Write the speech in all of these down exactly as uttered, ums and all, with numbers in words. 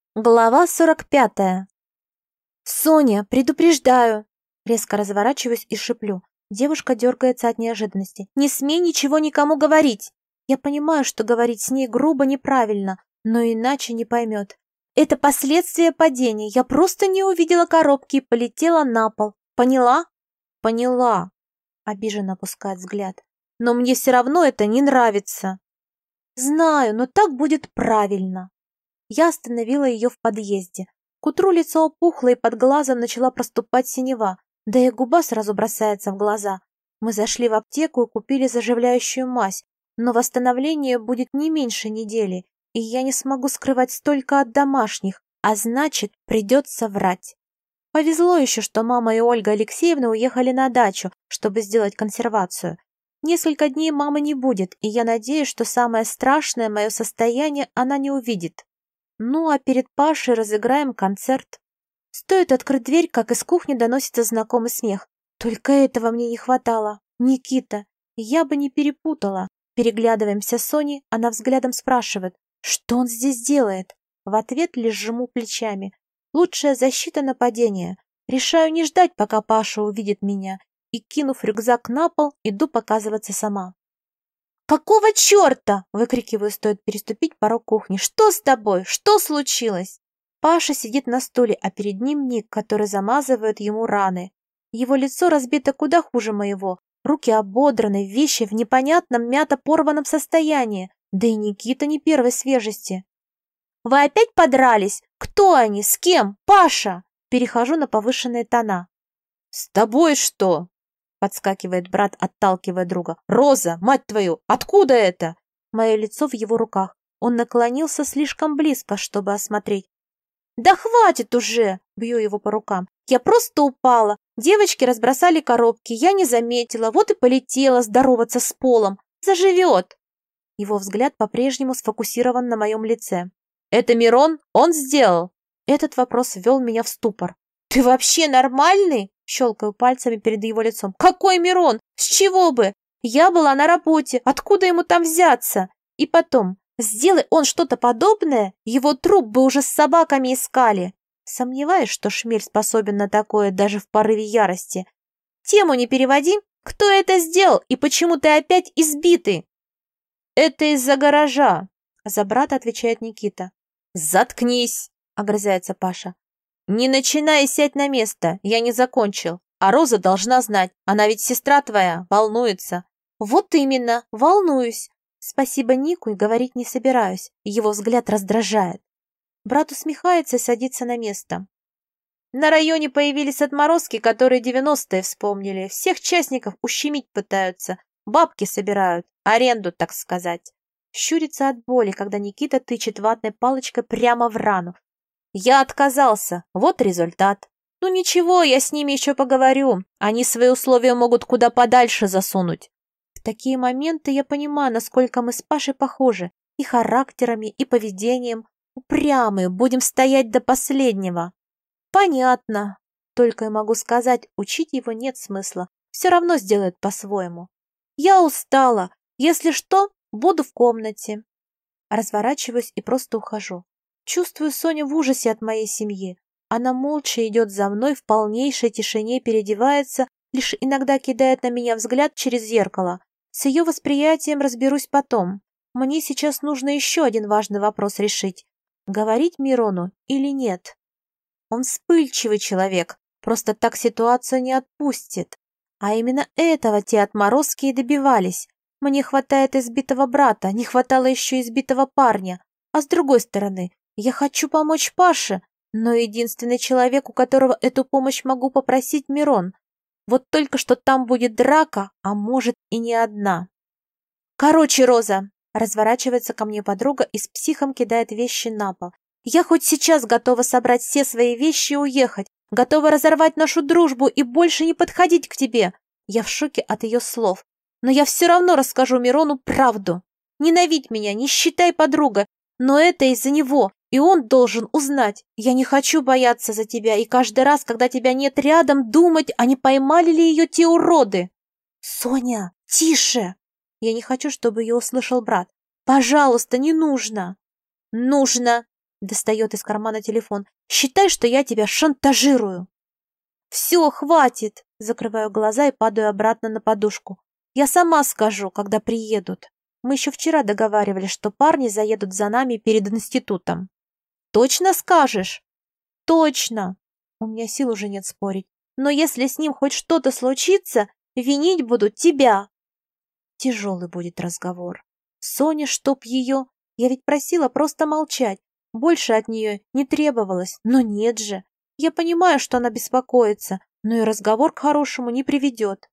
Глава сорок пятая. «Соня, предупреждаю!» Резко разворачиваюсь и шиплю. Девушка дергается от неожиданности. «Не смей ничего никому говорить!» Я понимаю, что говорить с ней грубо неправильно, но иначе не поймет. Это последствия падения. Я просто не увидела коробки и полетела на пол. Поняла? Поняла. Обиженно опускает взгляд. Но мне все равно это не нравится. Знаю, но так будет правильно. Я остановила ее в подъезде. К утру лицо опухло, и под глазом начала проступать синева, да и губа сразу бросается в глаза. Мы зашли в аптеку и купили заживляющую мазь, но восстановление будет не меньше недели, и я не смогу скрывать столько от домашних, а значит, придется врать. Повезло еще, что мама и Ольга Алексеевна уехали на дачу, чтобы сделать консервацию. Несколько дней мамы не будет, и я надеюсь, что самое страшное мое состояние она не увидит. Ну, а перед Пашей разыграем концерт. Стоит открыть дверь, как из кухни доносится знакомый смех. Только этого мне не хватало. Никита. Я бы не перепутала. Переглядываемся с Соней, она взглядом спрашивает, что он здесь делает. В ответ лишь жму плечами. Лучшая защита нападения. Решаю не ждать, пока Паша увидит меня. И, кинув рюкзак на пол, иду показываться сама. «Какого черта?» — выкрикиваю, стоит переступить порог кухни. «Что с тобой? Что случилось?» Паша сидит на стуле, а перед ним Ник, который замазывает ему раны. Его лицо разбито куда хуже моего. Руки ободраны, вещи в непонятном мято-порванном состоянии. Да и Никита не первой свежести. «Вы опять подрались? Кто они? С кем? Паша?» Перехожу на повышенные тона. «С тобой что?» Подскакивает брат, отталкивая друга. «Роза, мать твою, откуда это?» Мое лицо в его руках. Он наклонился слишком близко, чтобы осмотреть. «Да хватит уже!» Бью его по рукам. «Я просто упала. Девочки разбросали коробки. Я не заметила. Вот и полетела здороваться с полом. Заживет!» Его взгляд по-прежнему сфокусирован на моем лице. «Это Мирон? Он сделал?» Этот вопрос ввел меня в ступор. «Ты вообще нормальный?» Щелкаю пальцами перед его лицом. «Какой Мирон? С чего бы? Я была на работе. Откуда ему там взяться? И потом, сделай он что-то подобное, его труп бы уже с собаками искали». Сомневаюсь, что Шмель способен на такое даже в порыве ярости. «Тему не переводи. Кто это сделал и почему ты опять избитый?» «Это из-за гаража», — за брата отвечает Никита. «Заткнись», — огрызается Паша. «Не начинай, сядь на место, я не закончил. А Роза должна знать, она ведь сестра твоя, волнуется». «Вот именно, волнуюсь. Спасибо Нику и говорить не собираюсь, его взгляд раздражает». Брат усмехается и садится на место. «На районе появились отморозки, которые девяностые вспомнили. Всех частников ущемить пытаются, бабки собирают, аренду, так сказать». Щурится от боли, когда Никита тычет ватной палочкой прямо в рану. «Я отказался. Вот результат. Ну ничего, я с ними еще поговорю. Они свои условия могут куда подальше засунуть». В такие моменты я понимаю, насколько мы с Пашей похожи. И характерами, и поведением. Упрямые, будем стоять до последнего. Понятно. Только и могу сказать, учить его нет смысла. Все равно сделает по-своему. Я устала. Если что, буду в комнате. Разворачиваюсь и просто ухожу. Чувствую Соню в ужасе от моей семьи. Она молча идет за мной, в полнейшей тишине переодевается, лишь иногда кидает на меня взгляд через зеркало. С ее восприятием разберусь потом. Мне сейчас нужно еще один важный вопрос решить. Говорить Мирону или нет? Он вспыльчивый человек, просто так ситуацию не отпустит. А именно этого те отморозки и добивались. Мне хватает избитого брата, не хватало еще избитого парня. А с другой стороны, я хочу помочь Паше, но единственный человек, у которого эту помощь могу попросить, Мирон. Вот только что там будет драка, а может и не одна. Короче, Роза, разворачивается ко мне подруга и с психом кидает вещи на пол. Я хоть сейчас готова собрать все свои вещи и уехать, готова разорвать нашу дружбу и больше не подходить к тебе. Я в шоке от ее слов. Но я все равно расскажу Мирону правду. Ненавидь меня, не считай подруга, но это из-за него, и он должен узнать. Я не хочу бояться за тебя, и каждый раз, когда тебя нет рядом, думать, а не поймали ли ее те уроды. Соня, тише! Я не хочу, чтобы ее услышал брат. Пожалуйста, не нужно. Нужно. Достает из кармана телефон. Считай, что я тебя шантажирую. Все, хватит. Закрываю глаза и падаю обратно на подушку. Я сама скажу, когда приедут. Мы еще вчера договаривались, что парни заедут за нами перед институтом. Точно скажешь? Точно. У меня сил уже нет спорить. Но если с ним хоть что-то случится, винить будут тебя. Тяжелый будет разговор. Соня, чтоб ее... Я ведь просила просто молчать. Больше от нее не требовалось. Но нет же. Я понимаю, что она беспокоится, но и разговор к хорошему не приведет.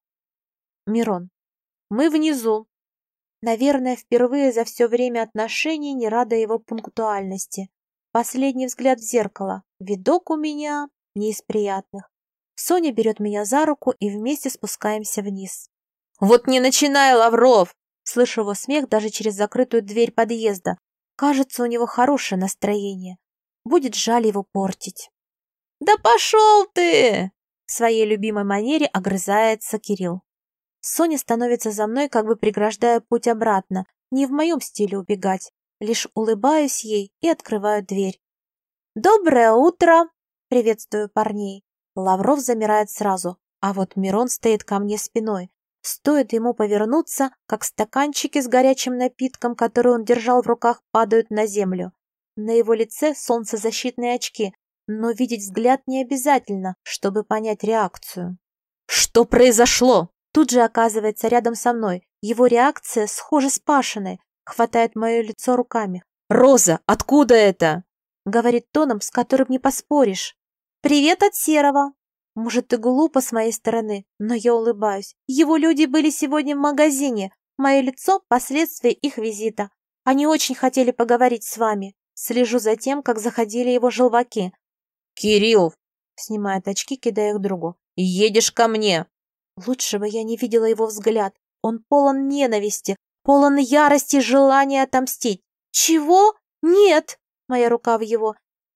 Мирон, мы внизу. Наверное, впервые за все время отношений не рада его пунктуальности. Последний взгляд в зеркало. Видок у меня не из приятных. Соня берет меня за руку и вместе спускаемся вниз. «Вот не начинай, Лавров!» Слышу его смех даже через закрытую дверь подъезда. Кажется, у него хорошее настроение. Будет жаль его портить. «Да пошел ты!» В своей любимой манере огрызается Кирилл. Соня становится за мной, как бы преграждая путь обратно. Не в моем стиле убегать. Лишь улыбаюсь ей и открываю дверь. «Доброе утро!» Приветствую парней. Лавров замирает сразу, а вот Мирон стоит ко мне спиной. Стоит ему повернуться, как стаканчики с горячим напитком, который он держал в руках, падают на землю. На его лице солнцезащитные очки, но видеть взгляд не обязательно, чтобы понять реакцию. «Что произошло?» Тут же оказывается рядом со мной. Его реакция схожа с Пашиной, хватает мое лицо руками. «Роза, откуда это?» Говорит тоном, с которым не поспоришь. «Привет от Серого». Может, и глупо с моей стороны, но я улыбаюсь. Его люди были сегодня в магазине. Мое лицо – последствия их визита. Они очень хотели поговорить с вами. Слежу за тем, как заходили его желваки. «Кирилл!» – снимает очки, кидая их другу. «Едешь ко мне!» Лучше бы я не видела его взгляд. Он полон ненависти, полон ярости и желания отомстить. «Чего? Нет!» – моя рука в его.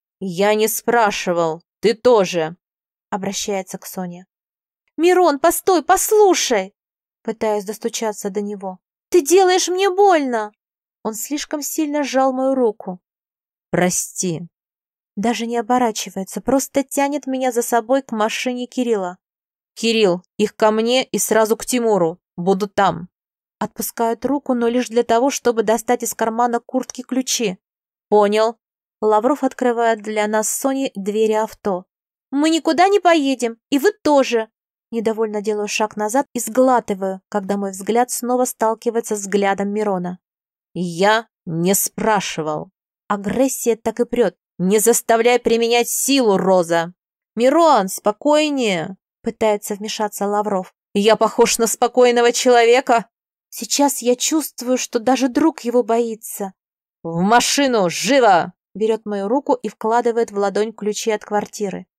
«Я не спрашивал. Ты тоже!» Обращается к Соне. «Мирон, постой, послушай!» Пытаюсь достучаться до него. «Ты делаешь мне больно!» Он слишком сильно сжал мою руку. «Прости!» Даже не оборачивается, просто тянет меня за собой к машине Кирилла. «Кирилл, их ко мне и сразу к Тимуру. Буду там!» Отпускает руку, но лишь для того, чтобы достать из кармана куртки ключи. «Понял!» Лавров открывает для нас с Соней двери авто. «Мы никуда не поедем, и вы тоже!» Недовольно делаю шаг назад и сглатываю, когда мой взгляд снова сталкивается с взглядом Мирона. «Я не спрашивал!» Агрессия так и прет. «Не заставляй применять силу, Роза!» «Мирон, спокойнее!» Пытается вмешаться Лавров. «Я похож на спокойного человека?» Сейчас я чувствую, что даже друг его боится. «В машину, живо!» Берет мою руку и вкладывает в ладонь ключи от квартиры.